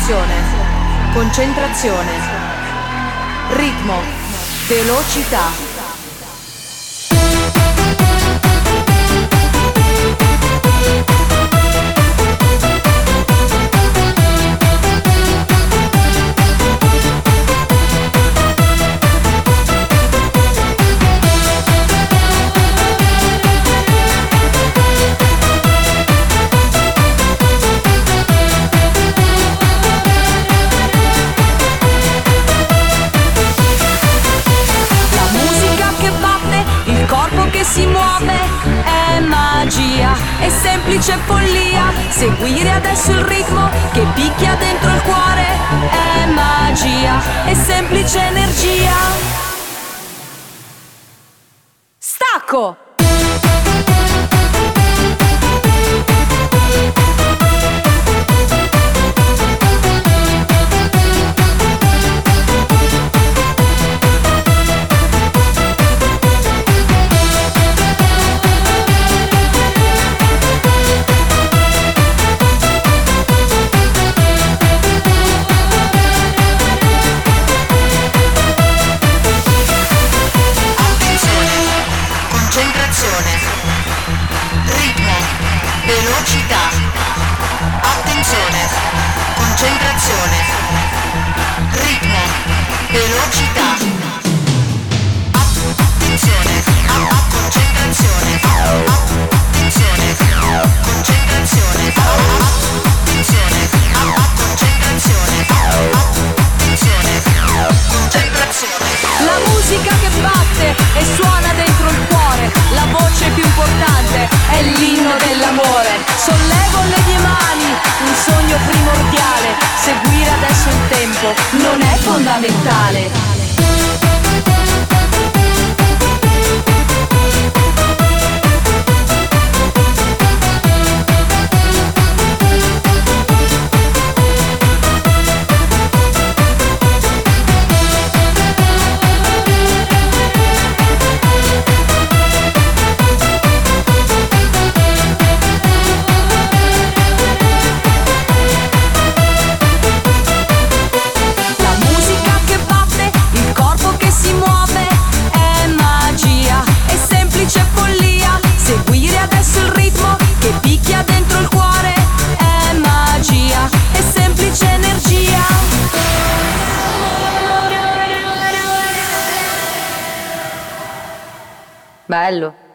Attenzione, concentrazione, ritmo, velocità. Si muove, è magia, è semplice follia. Seguire adesso il ritmo che picchia dentro il cuore, è magia, è semplice energia. Stacco! Velocità. Attenzione. Concentrazione. Ritmo. Velocità. Attenzione. Concentrazione. Attenzione. Concentrazione. Attenzione. Concentrazione. Attenzione. Concentrazione. La musica che batte e suona dentro il cuore, la voce più importante è l'inno dell'amore. Sollevo le mie mani, un sogno primordiale. Seguire adesso il tempo non è fondamentale. Bello.